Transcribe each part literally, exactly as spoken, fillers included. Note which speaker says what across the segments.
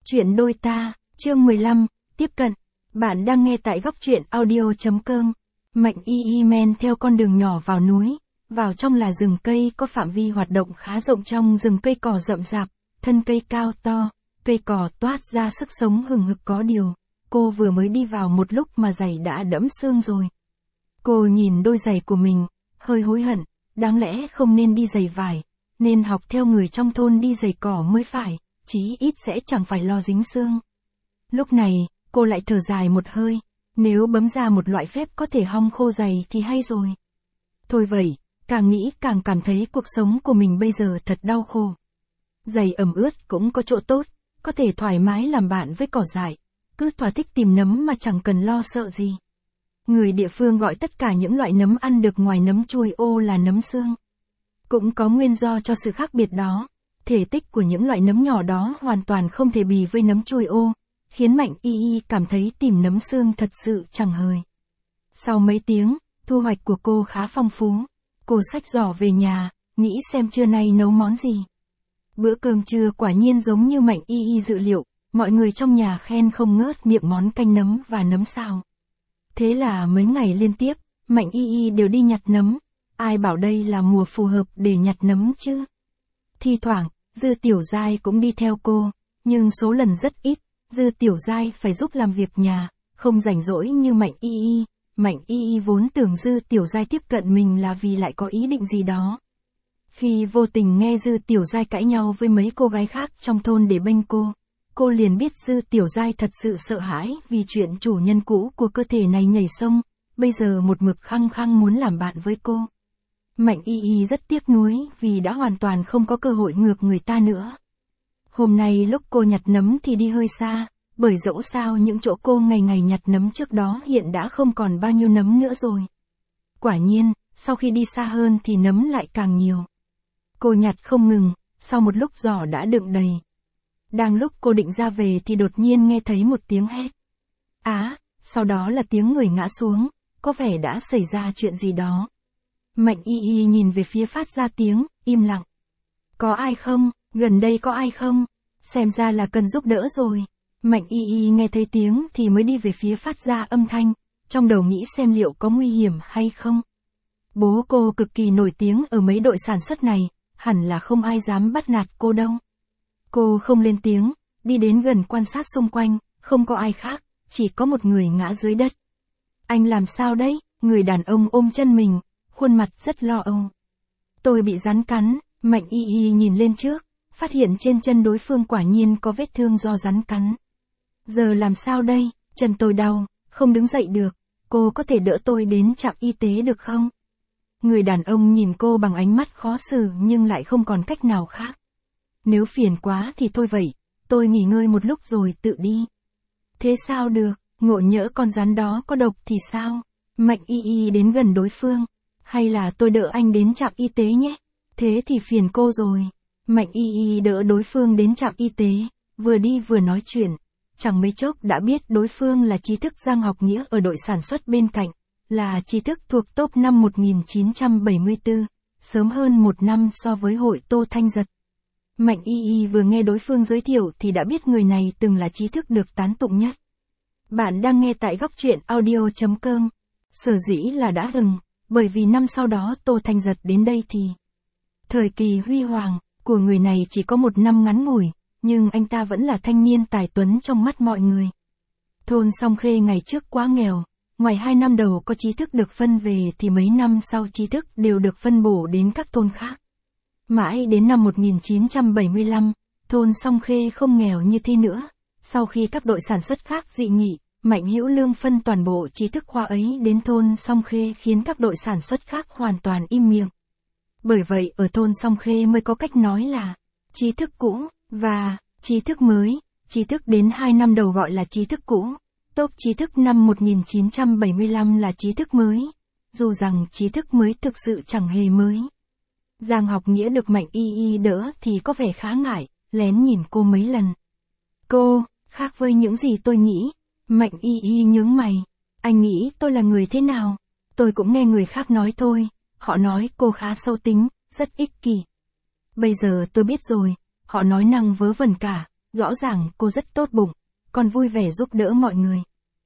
Speaker 1: Chuyện đôi ta, chương mười lăm, tiếp cận. Bạn đang nghe tại góc truyện audio chấm com. Mạnh y y men theo con đường nhỏ vào núi, vào trong là rừng cây có phạm vi hoạt động khá rộng. Trong rừng cây cỏ rậm rạp, thân cây cao to, cây cỏ toát ra sức sống hừng hực. Có điều, cô vừa mới đi vào một lúc mà giày đã đẫm sương rồi. Cô nhìn đôi giày của mình, hơi hối hận, đáng lẽ không nên đi giày vải, nên học theo người trong thôn đi giày cỏ mới phải, chí ít sẽ chẳng phải lo dính sương. Lúc này, cô lại thở dài một hơi, nếu bấm ra một loại phép có thể hong khô giày thì hay rồi. Thôi vậy, càng nghĩ càng cảm thấy cuộc sống của mình bây giờ thật đau khổ. Giày ẩm ướt cũng có chỗ tốt, có thể thoải mái làm bạn với cỏ dại, cứ thỏa thích tìm nấm mà chẳng cần lo sợ gì. Người địa phương gọi tất cả những loại nấm ăn được ngoài nấm chuôi ô là nấm xương. Cũng có nguyên do cho sự khác biệt đó. Thể tích của những loại nấm nhỏ đó hoàn toàn không thể bì với nấm chuôi ô, khiến Mạnh y y cảm thấy tìm nấm xương thật sự chẳng hời. Sau mấy tiếng, thu hoạch của cô khá phong phú. Cô xách giỏ về nhà, nghĩ xem trưa nay nấu món gì. Bữa cơm trưa quả nhiên giống như Mạnh y y dự liệu, mọi người trong nhà khen không ngớt miệng món canh nấm và nấm xào. Thế là mấy ngày liên tiếp, Mạnh y y đều đi nhặt nấm. Ai bảo đây là mùa phù hợp để nhặt nấm chứ? Thi thoảng, Dư Tiểu Giai cũng đi theo cô, nhưng số lần rất ít. Dư Tiểu Giai phải giúp làm việc nhà, không rảnh rỗi như Mạnh y y. Mạnh y y vốn tưởng Dư Tiểu Giai tiếp cận mình là vì lại có ý định gì đó. Khi vô tình nghe Dư Tiểu Giai cãi nhau với mấy cô gái khác trong thôn để bênh cô, cô liền biết Dư Tiểu Giai thật sự sợ hãi vì chuyện chủ nhân cũ của cơ thể này nhảy sông, bây giờ một mực khăng khăng muốn làm bạn với cô. Mạnh y y rất tiếc nuối vì đã hoàn toàn không có cơ hội ngược người ta nữa. Hôm nay lúc cô nhặt nấm thì đi hơi xa, bởi dẫu sao những chỗ cô ngày ngày nhặt nấm trước đó hiện đã không còn bao nhiêu nấm nữa rồi. Quả nhiên, sau khi đi xa hơn thì nấm lại càng nhiều. Cô nhặt không ngừng, sau một lúc giỏ đã đựng đầy. Đang lúc cô định ra về thì đột nhiên nghe thấy một tiếng hét. Á, sau đó là tiếng người ngã xuống, có vẻ đã xảy ra chuyện gì đó. Mạnh y y nhìn về phía phát ra tiếng, im lặng. Có ai không? Gần đây có ai không? Xem ra là cần giúp đỡ rồi. Mạnh y y nghe thấy tiếng thì mới đi về phía phát ra âm thanh, trong đầu nghĩ xem liệu có nguy hiểm hay không. Bố cô cực kỳ nổi tiếng ở mấy đội sản xuất này, hẳn là không ai dám bắt nạt cô đâu. Cô không lên tiếng, đi đến gần quan sát xung quanh, không có ai khác, chỉ có một người ngã dưới đất. Anh làm sao đấy? Người đàn ông ôm chân mình, khuôn mặt rất lo âu. Tôi bị rắn cắn. Mạnh y y nhìn lên trước, phát hiện trên chân đối phương quả nhiên có vết thương do rắn cắn. Giờ làm sao đây? Chân tôi đau, không đứng dậy được, cô có thể đỡ tôi đến trạm y tế được không? Người đàn ông nhìn cô bằng ánh mắt khó xử nhưng lại không còn cách nào khác. Nếu phiền quá thì thôi vậy, tôi nghỉ ngơi một lúc rồi tự đi. Thế sao được, ngộ nhỡ con rắn đó có độc thì sao? Mạnh y y đến gần đối phương. Hay là tôi đỡ anh đến trạm y tế nhé? Thế thì phiền cô rồi. Mạnh y y đỡ đối phương đến trạm y tế, vừa đi vừa nói chuyện. Chẳng mấy chốc đã biết đối phương là trí thức Giang Học Nghĩa ở đội sản xuất bên cạnh, là trí thức thuộc top năm một nghìn chín trăm bảy mươi tư, sớm hơn một năm so với hội Tô Thanh Giật. Mạnh y y vừa nghe đối phương giới thiệu thì đã biết người này từng là trí thức được tán tụng nhất. Bạn đang nghe tại góc truyện audio chấm com. Sở dĩ là đã hừng, bởi vì năm sau đó Tô Thanh Giật đến đây thì thời kỳ huy hoàng của người này chỉ có một năm ngắn ngủi, nhưng anh ta vẫn là thanh niên tài tuấn trong mắt mọi người. Thôn Song Khê ngày trước quá nghèo, ngoài hai năm đầu có trí thức được phân về thì mấy năm sau trí thức đều được phân bổ đến các thôn khác. Mãi đến năm một nghìn chín trăm bảy mươi lăm, thôn Song Khê không nghèo như thế nữa. Sau khi các đội sản xuất khác dị nghị, Mạnh Hữu Lương phân toàn bộ trí thức khoa ấy đến thôn Song Khê khiến các đội sản xuất khác hoàn toàn im miệng. Bởi vậy ở thôn Song Khê mới có cách nói là trí thức cũ và trí thức mới. Trí thức đến hai năm đầu gọi là trí thức cũ, top trí thức năm một nghìn chín trăm bảy mươi lăm là trí thức mới, dù rằng trí thức mới thực sự chẳng hề mới. Giang Học Nghĩa được Mạnh y y đỡ thì có vẻ khá ngại, lén nhìn cô mấy lần. Cô, khác với những gì tôi nghĩ. Mạnh y y nhướng mày. Anh nghĩ tôi là người thế nào? Tôi cũng nghe người khác nói thôi. Họ nói cô khá sâu tính, rất ích kỷ. Bây giờ tôi biết rồi, họ nói năng vớ vẩn cả, Rõ ràng cô rất tốt bụng, còn vui vẻ giúp đỡ mọi người.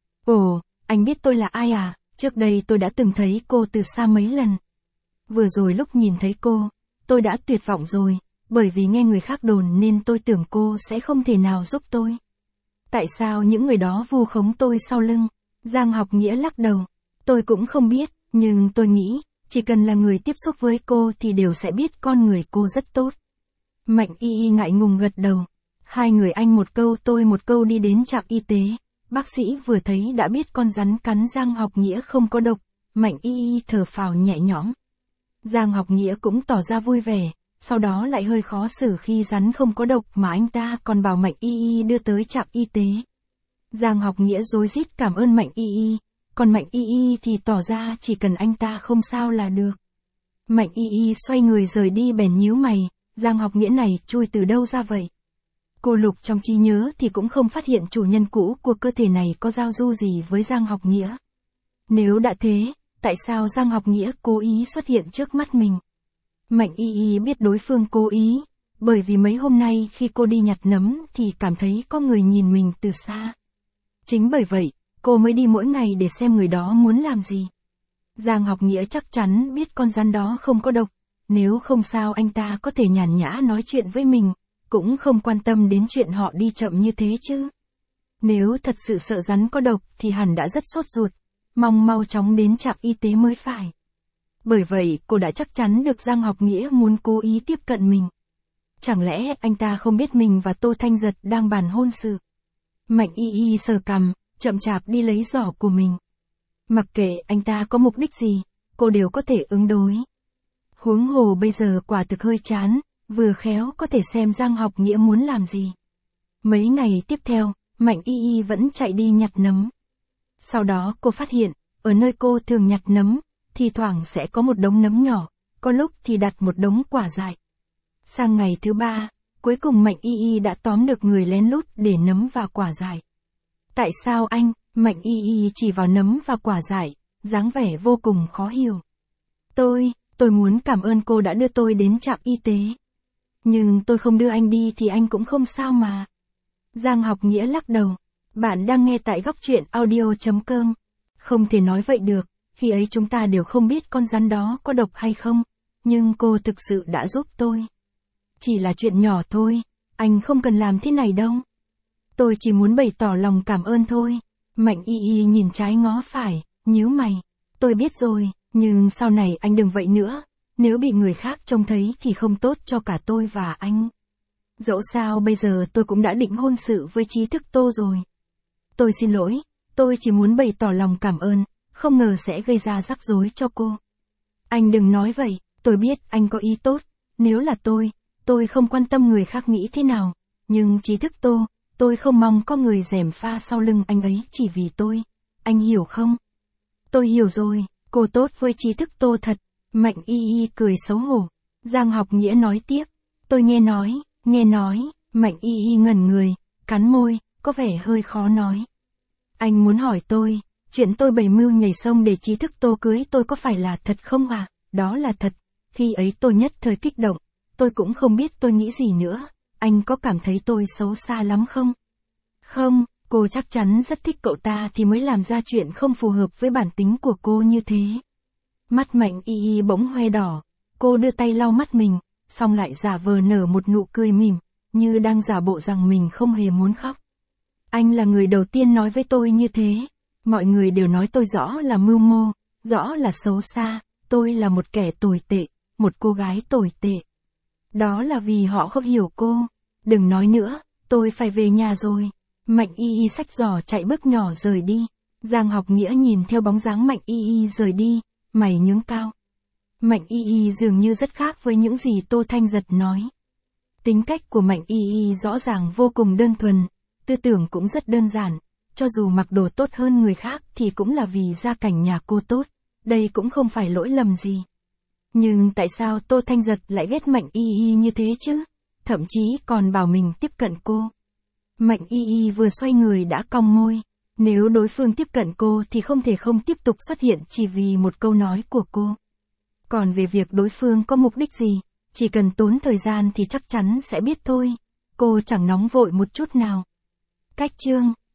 Speaker 1: Ồ, anh biết tôi là ai à? Trước đây tôi đã từng thấy cô từ xa mấy lần. Vừa rồi lúc nhìn thấy cô, tôi đã tuyệt vọng rồi, bởi vì nghe người khác đồn nên tôi tưởng cô sẽ không thể nào giúp tôi. Tại sao những người đó vu khống tôi sau lưng? Giang Học Nghĩa lắc đầu. Tôi cũng không biết, nhưng tôi nghĩ, chỉ cần là người tiếp xúc với cô thì đều sẽ biết con người cô rất tốt. Mạnh Y Y ngại ngùng gật đầu. Hai người anh một câu tôi một câu đi đến trạm y tế. Bác sĩ vừa thấy đã biết con rắn cắn Giang Học Nghĩa không có độc. Mạnh Y Y thở phào nhẹ nhõm. Giang Học Nghĩa cũng tỏ ra vui vẻ, sau đó lại hơi khó xử khi rắn không có độc mà anh ta còn bảo Mạnh Y Y đưa tới trạm y tế. Giang Học Nghĩa rối rít cảm ơn Mạnh Y Y, còn Mạnh Y Y thì tỏ ra chỉ cần anh ta không sao là được. Mạnh Y Y xoay người rời đi bèn nhíu mày, Giang Học Nghĩa này chui từ đâu ra vậy? Cô lục trong trí nhớ thì cũng không phát hiện chủ nhân cũ của cơ thể này có giao du gì với Giang Học Nghĩa. Nếu đã thế, tại sao Giang Học Nghĩa cố ý xuất hiện trước mắt mình? Mạnh Y Y biết đối phương cố ý, bởi vì mấy hôm nay khi cô đi nhặt nấm thì cảm thấy có người nhìn mình từ xa. Chính bởi vậy, cô mới đi mỗi ngày để xem người đó muốn làm gì. Giang Học Nghĩa chắc chắn biết con rắn đó không có độc, nếu không sao anh ta có thể nhàn nhã nói chuyện với mình, cũng không quan tâm đến chuyện họ đi chậm như thế chứ. Nếu thật sự sợ rắn có độc thì hẳn đã rất sốt ruột, mong mau chóng đến trạm y tế mới phải. Bởi vậy cô đã chắc chắn được Giang Học Nghĩa muốn cố ý tiếp cận mình. Chẳng lẽ anh ta không biết mình và Tô Thanh Giật đang bàn hôn sự? Mạnh Y Y sờ cằm, chậm chạp đi lấy giỏ của mình. Mặc kệ anh ta có mục đích gì, cô đều có thể ứng đối. Huống hồ bây giờ quả thực hơi chán, vừa khéo có thể xem Giang Học Nghĩa muốn làm gì. Mấy ngày tiếp theo, Mạnh Y Y vẫn chạy đi nhặt nấm. Sau đó cô phát hiện, ở nơi cô thường nhặt nấm, thì thoảng sẽ có một đống nấm nhỏ, có lúc thì đặt một đống quả dại. Sang ngày thứ ba, cuối cùng Mạnh Y Y đã tóm được người lén lút để nấm và quả dại. Tại sao anh? Mạnh Y Y chỉ vào nấm và quả dại, dáng vẻ vô cùng khó hiểu. Tôi, tôi muốn cảm ơn cô đã đưa tôi đến trạm y tế. Nhưng tôi không đưa anh đi thì anh cũng không sao mà. Giang Học Nghĩa lắc đầu. Bạn đang nghe tại góc truyện audio chấm com. Không thể nói vậy được, khi ấy chúng ta đều không biết con rắn đó có độc hay không, nhưng cô thực sự đã giúp tôi. Chỉ là chuyện nhỏ thôi, anh không cần làm thế này đâu. Tôi chỉ muốn bày tỏ lòng cảm ơn thôi. Mạnh Y Y nhìn trái ngó phải, nhíu mày. Tôi biết rồi, nhưng sau này anh đừng vậy nữa, nếu bị người khác trông thấy thì không tốt cho cả tôi và anh. Dẫu sao bây giờ tôi cũng đã định hôn sự với Trí Thức Tô rồi. Tôi xin lỗi, tôi chỉ muốn bày tỏ lòng cảm ơn, không ngờ sẽ gây ra rắc rối cho cô. Anh đừng nói vậy, tôi biết anh có ý tốt, nếu là tôi, tôi không quan tâm người khác nghĩ thế nào, nhưng Trí Thức Tô, tôi không mong có người gièm pha sau lưng anh ấy chỉ vì tôi, anh hiểu không? Tôi hiểu rồi, cô tốt với Trí Thức Tô thật. Mạnh Y Y cười xấu hổ. Giang Học Nghĩa nói tiếp, tôi nghe nói, nghe nói, Mạnh Y Y ngẩn người, cắn môi, có vẻ hơi khó nói. Anh muốn hỏi tôi, chuyện tôi bày mưu nhảy sông để Trí Thức Tô cưới tôi có phải là thật không à? Đó là thật, khi ấy tôi nhất thời kích động, tôi cũng không biết tôi nghĩ gì nữa, anh có cảm thấy tôi xấu xa lắm không? Không, cô chắc chắn rất thích cậu ta thì mới làm ra chuyện không phù hợp với bản tính của cô như thế. Mắt Mạnh Y Y bỗng hoe đỏ, cô đưa tay lau mắt mình, xong lại giả vờ nở một nụ cười mỉm, như đang giả bộ rằng mình không hề muốn khóc. Anh là người đầu tiên nói với tôi như thế, mọi người đều nói tôi rõ là mưu mô, rõ là xấu xa, tôi là một kẻ tồi tệ, một cô gái tồi tệ. Đó là vì họ không hiểu cô, đừng nói nữa, tôi phải về nhà rồi. Mạnh Y Y xách giỏ chạy bước nhỏ rời đi, Giang Học Nghĩa nhìn theo bóng dáng Mạnh Y Y rời đi, mày nhướng cao. Mạnh Y Y dường như rất khác với những gì Tô Thanh Giật nói. Tính cách của Mạnh Y Y rõ ràng vô cùng đơn thuần, tư tưởng cũng rất đơn giản, cho dù mặc đồ tốt hơn người khác thì cũng là vì gia cảnh nhà cô tốt, đây cũng không phải lỗi lầm gì. Nhưng tại sao Tô Thanh Giật lại ghét Mạnh Y Y như thế chứ? Thậm chí còn bảo mình tiếp cận cô. Mạnh Y Y vừa xoay người đã cong môi. Nếu đối phương tiếp cận cô thì không thể không tiếp tục xuất hiện chỉ vì một câu nói của cô. Còn về việc đối phương có mục đích gì, chỉ cần tốn thời gian thì chắc chắn sẽ biết thôi. cô chẳng nóng vội một chút nào. Cách chương